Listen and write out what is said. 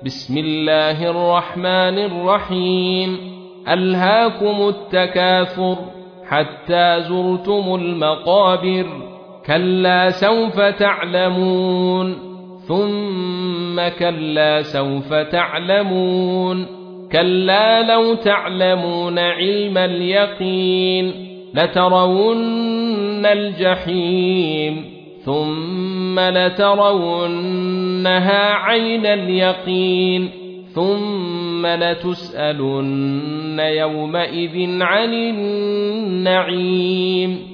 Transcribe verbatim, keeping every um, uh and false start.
بسم الله الرحمن الرحيم ألهاكم التكاثر حتى زرتم المقابر كلا سوف تعلمون ثم كلا سوف تعلمون كلا لو تعلمون علم اليقين لترون الجحيم ثم لترونها عين اليقين ثم لتسألن يومئذ عن النعيم